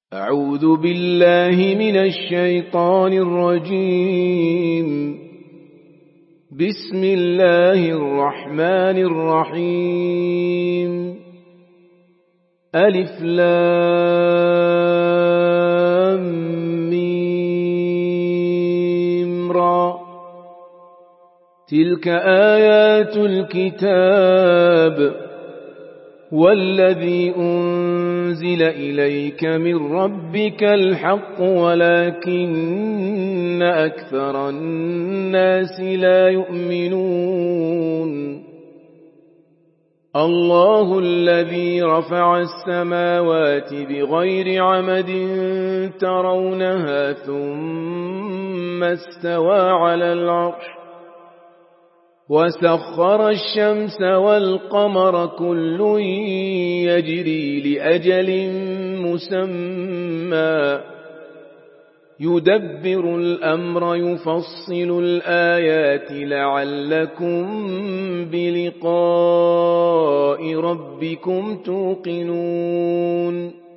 أعوذ بالله من الشيطان الرجيم. بسم الله الرحمن الرحيم. ألف لام ميم را. تلك آيات الكتاب والذي أنزل إليك من ربك الحق ولكن أكثر الناس لا يؤمنون. الله الذي رفع السماوات بغير عمد ترونها ثم استوى على العرش وسخر الشمس والقمر كل يجري لأجل مسمى يدبر الأمر يفصل الآيات لعلكم بلقاء ربكم توقنون.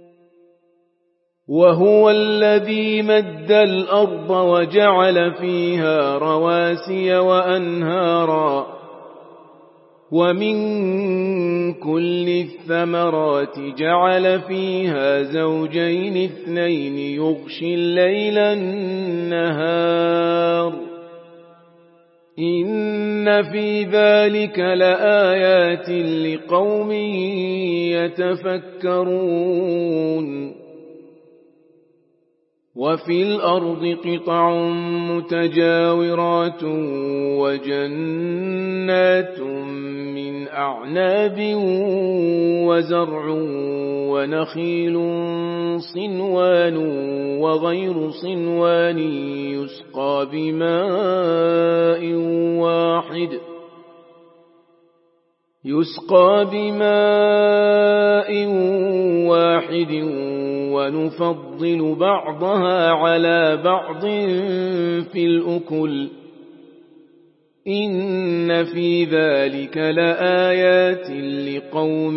وهو الذي مد الأرض وجعل فيها رواسي وأنهارا ومن كل الثمرات جعل فيها زوجين اثنين يغشي الليل النهار إن في ذلك لآيات لقوم يتفكرون. وفي الأرض قطع متجاورات وجنات من أعناب وزرع ونخيل صنوان وغير صنوان يسقى بماء واحد ونفضل بعضها على بعض في الأكل إن في ذلك لآيات لقوم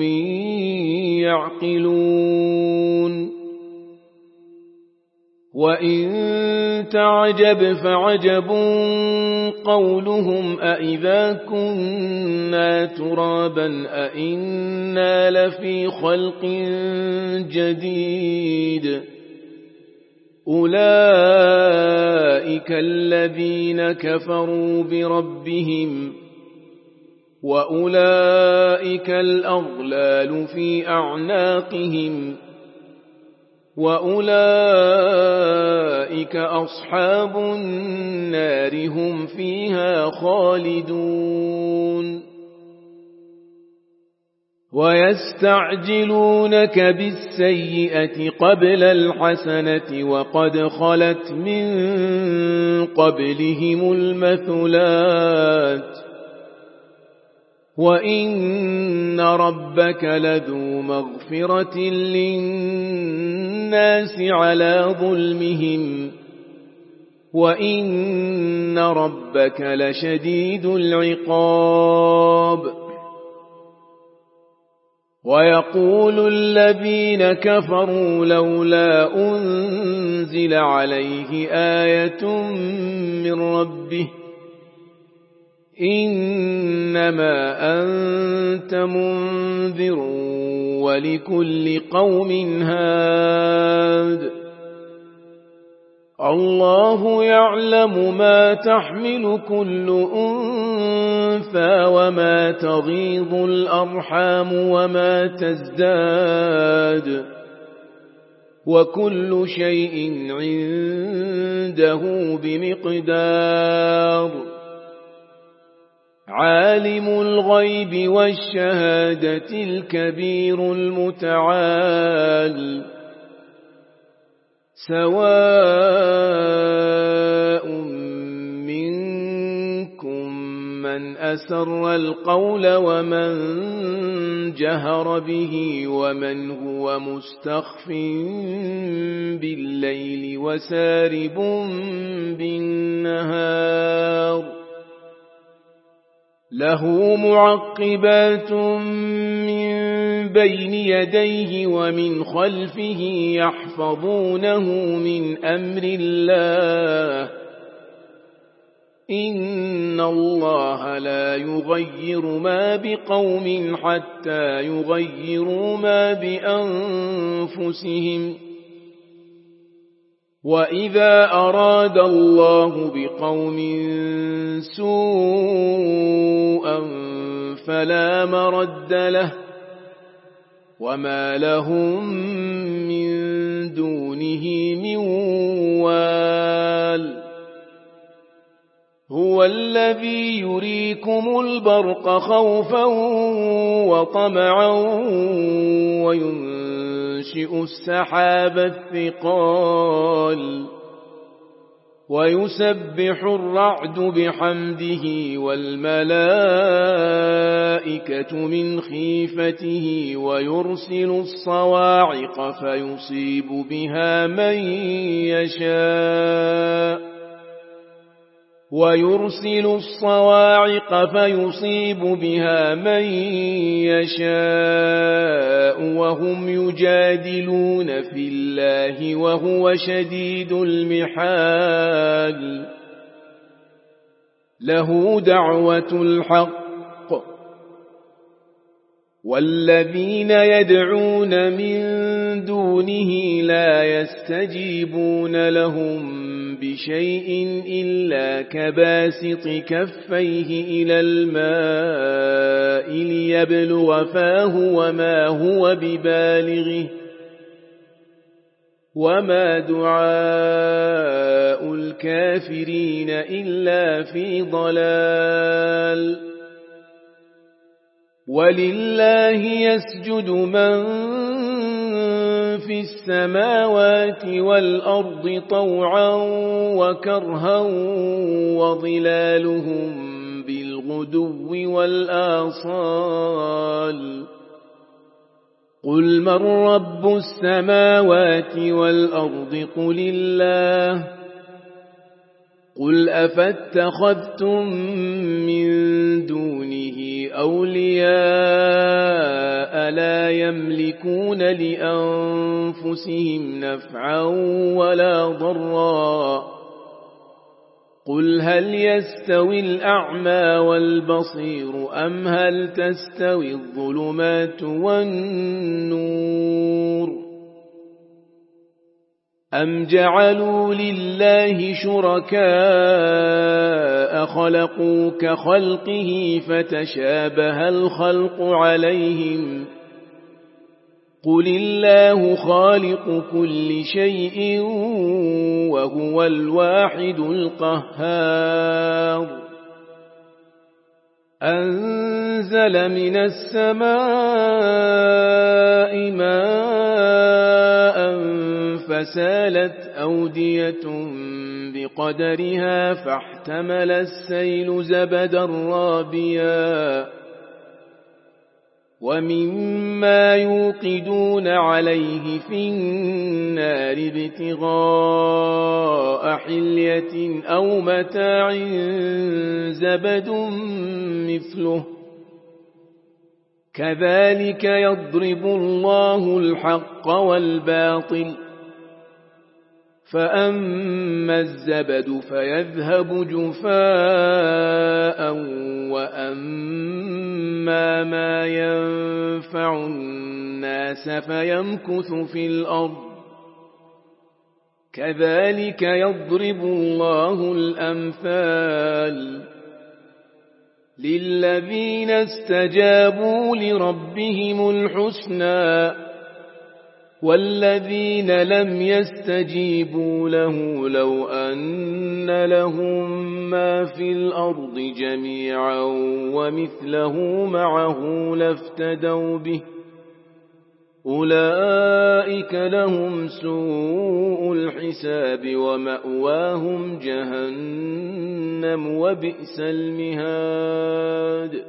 يعقلون. وإن تعجب فعجب قولهم أإذا كنا ترابا أإنا لفي خلق جديد أولئك الذين كفروا بربهم وأولئك الأغلال في أعناقهم وأولئك أصحاب النار هم فيها خالدون. ويستعجلونك بالسيئة قبل الحسنة وقد خلت من قبلهم المثلات وإن ربك لذو مغفرة للناس على ظلمهم وإن ربك لشديد العقاب. ويقول الذين كفروا لولا أنزل عليه آية من ربه إنما أنت منذر ولكل قوم هاد. الله يعلم ما تحمل كل أنثى وما تغيض الأرحام وما تزداد وكل شيء عنده بمقدار. عالم الغيب والشهادة الكبير المتعال سواء منكم من أسر القول ومن جهر به ومن هو مستخف بالليل وسارب بالنهار له معقبات من بين يديه ومن خلفه يحفظونه من أمر الله إن الله لا يغير ما بقوم حتى يغيروا ما بأنفسهم وإذا أراد الله بقوم سوءا فلا مرد له وما لهم من دونه من وال هو الذي يريكم البرق خوفا وطمعا وينشئ السحاب الثقال ويسبح الرعد بحمده والملائكة من خيفته ويرسل الصواعق فيصيب بها من يشاء وهم يجادلون في الله وهو شديد المحال له دعوة الحق والذين يدعون من دونه لا يستجيبون لهم بشيء إلا كباسط كفيه إلى الماء ليبلغ فاه وما هو ببالغه وما دعاء الكافرين إلا في ضلال ولله يسجد من في السماوات والأرض طوعا وكرها وظلالهم بالغدو والآصال قل من رب السماوات والأرض قل الله قل أفاتخذتم من دونه أولياء لا يملكون لأنفسهم نفعا ولا ضرا قل هل يستوي الأعمى والبصير أم هل تستوي الظلمات والنور أم جعلوا لله شركاء خلقوا كخلقه فتشابه الخلق عليهم قل الله خالق كل شيء وهو الواحد القهار أنزل من السماء ماء فسالت أودية بقدرها فاحتمل السيل زبدا رابيا ومما يوقدون عليه في النار ابتغاء حلية أو متاع زبد مثله كذلك يضرب الله الحق والباطل فأما الزبد فيذهب جفاء وأما ما ينفع الناس فيمكث في الأرض كذلك يضرب الله الأمثال للذين استجابوا لربهم الحسنى والذين لم يستجيبوا له لو أن لهم ما في الأرض جميعا ومثله معه لافتدوا به أولئك لهم سوء الحساب ومأواهم جهنم وبئس المهاد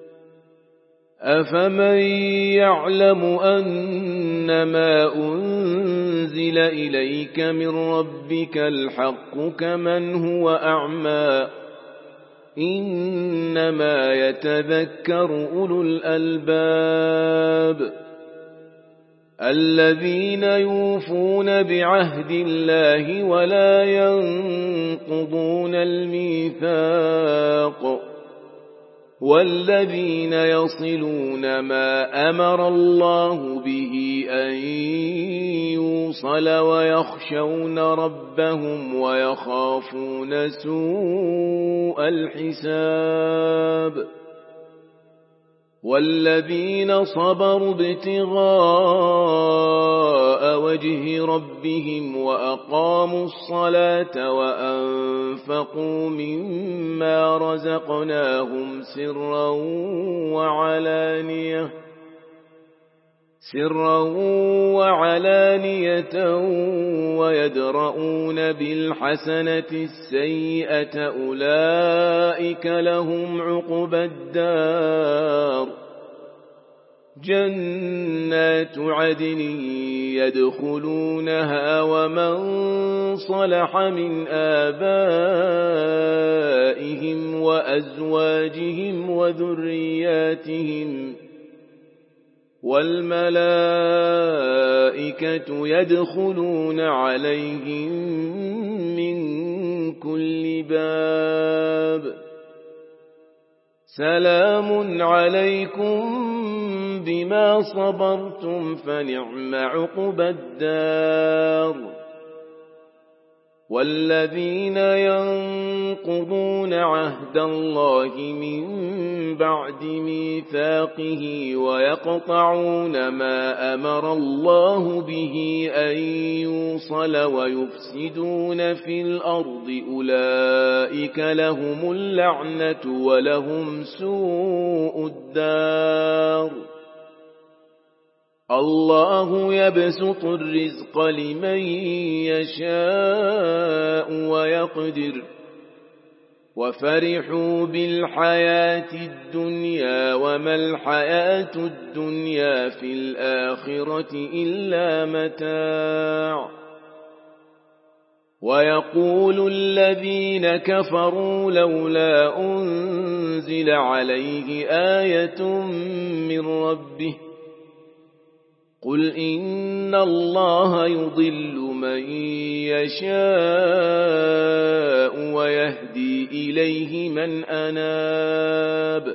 أفمن يعلم أنما أنزل إليك من ربك الحق كمن هو أعمى إنما يتذكر أولو الألباب الذين يوفون بعهد الله ولا ينقضون الميثاق والذين يصلون ما أمر الله به أن يوصل ويخشون ربهم ويخافون سوء الحساب والذين صبروا ابتغاء وجه ربهم وأقاموا الصلاة وأنفقوا مما رزقناهم سرا وعلانية ويدرؤون بالحسنة السيئة أولئك لهم عقبى الدار جنات عدن يدخلونها ومن صلح من آبائهم وأزواجهم وذرياتهم والملائكة يدخلون عليهم من كل باب سلام عليكم بما صبرتم فنعم عقبى الدار والذين ينقضون عهد الله من بعد ميثاقه ويقطعون ما أمر الله به أن يوصل ويفسدون في الأرض أولئك لهم اللعنة ولهم سوء الدار الله يبسط الرزق لمن يشاء ويقدر وفرحوا بالحياة الدنيا وما الحياة الدنيا في الآخرة إلا متاع ويقول الذين كفروا لولا أنزل عليه آية من ربه قل إن الله يضل من يشاء ويهدي إليه من أناب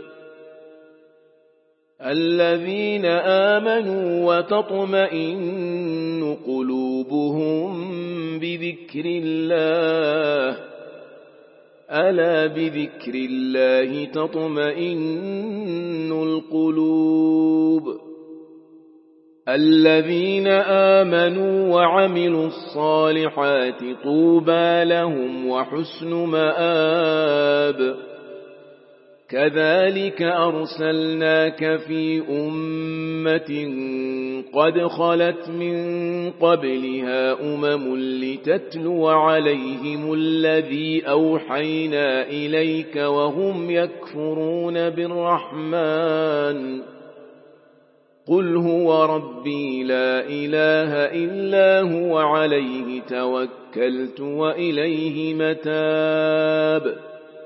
الذين آمنوا وتطمئن قلوبهم بذكر الله ألا بذكر الله تطمئن القلوب الذين آمنوا وعملوا الصالحات طوبى لهم وحسن مآب كذلك أرسلناك في أمة قد خلت من قبلها لتتلو عليهم الذي أوحينا إليك وهم يكفرون بالرحمن قل هو ربي لا إله إلا هو عليه توكلت وإليه متاب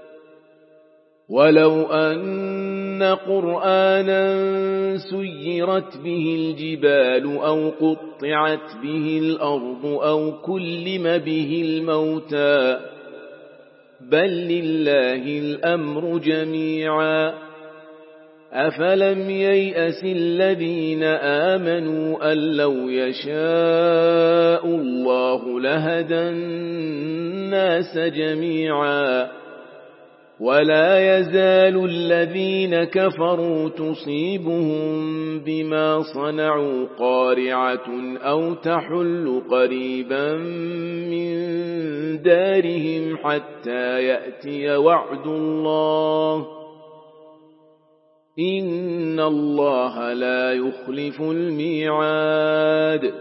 ولو أن قرآنا سيرت به الجبال أو قطعت به الأرض أو كلم به الموتى بل لله الأمر جميعا أفلم ييأس الذين آمنوا أن لو يشاء الله لهدى الناس جميعا ولا يزال الذين كفروا تصيبهم بما صنعوا قارعة أو تحل قريبا من دارهم حتى يأتي وعد الله إن الله لا يخلف الميعاد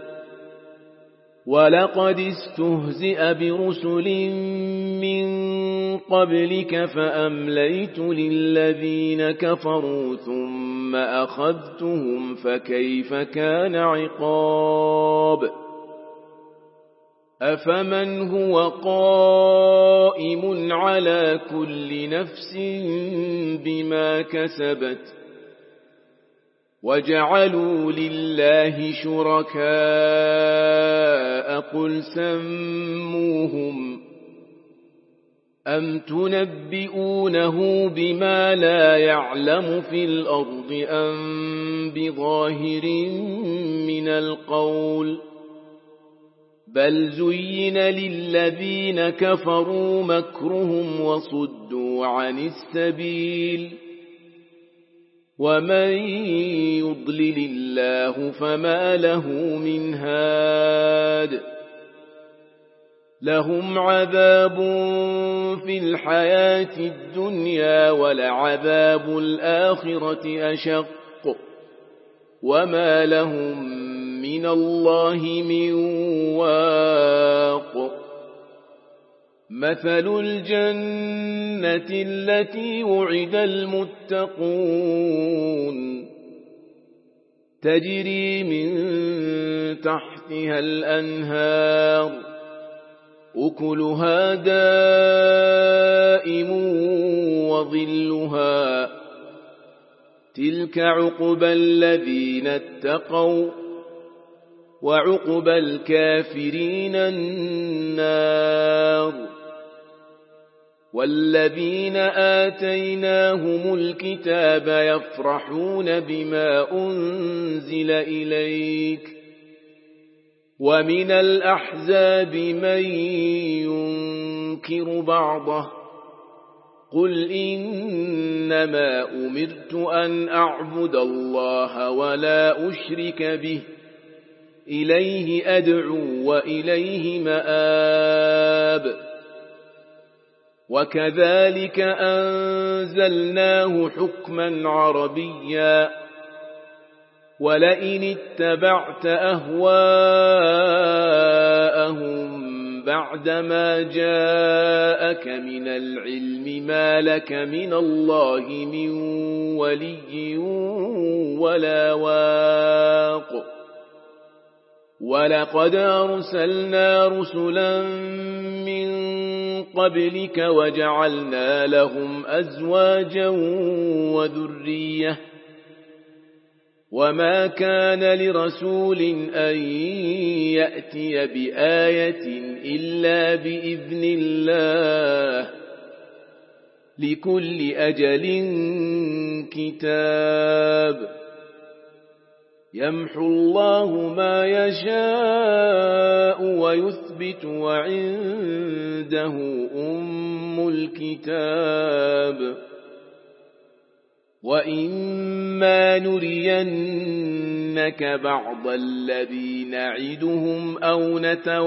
ولقد استهزئ برسل من قبلك فأمليت للذين كفروا ثم أخذتهم فكيف كان عقاب أفمن هو قائم على كل نفس بما كسبت وجعلوا لله شركاء قل سموهم أم تنبئونه بما لا يعلم في الأرض أم بظاهر من القول بل زين للذين كفروا مكرهم وصدوا عن السبيل ومن يضلل الله فما له من هاد لهم عذاب في الحياة الدنيا ولعذاب الآخرة أشق وما لهم من الله من واق مثل الجنة التي وعد المتقون تجري من تحتها الأنهار أكلها دائم وظلها تلك عقبى الذين اتقوا وعقبى الكافرين النار والذين آتيناهم الكتاب يفرحون بما أنزل إليك ومن الأحزاب من ينكر بعضه قل إنما أمرت أن أعبد الله ولا أشرك به إليه أدعو وإليه مآب وكذلك أنزلناه حكما عربيا ولئن اتبعت أهواءهم بعدما جاءك من العلم ما لك من الله من ولي ولا واق ولقد أرسلنا رسلا من قبلك وجعلنا لهم أزواجا وذرية وما كان لرسول أن يأتي بآية إلا بإذن الله لكل أجل كتاب يمحو الله ما يشاء ويثبت وعنده أم الكتاب وإما نرينك بعض الذي نعدهم أو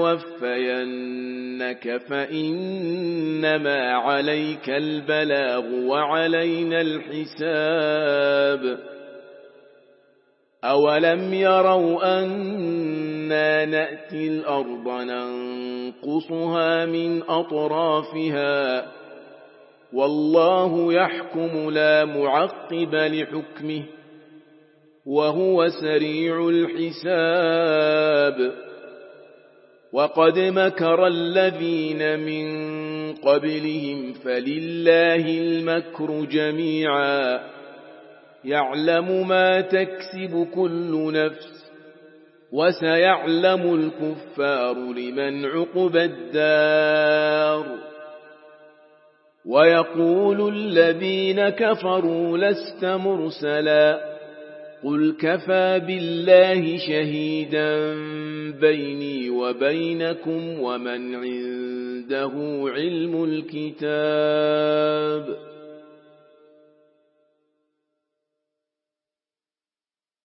نتوفينك فإنما عليك البلاغ وعلينا الحساب أولم يروا أنا نأتي الأرض ننقصها من أطرافها والله يحكم لا معقب لحكمه وهو سريع الحساب وقد مكر الذين من قبلهم فلله المكر جميعا يعلم ما تكسب كل نفس وسيعلم الكفار لمن عقبى الدار ويقول الذين كفروا لست مرسلا قل كفى بالله شهيدا بيني وبينكم ومن عنده علم الكتاب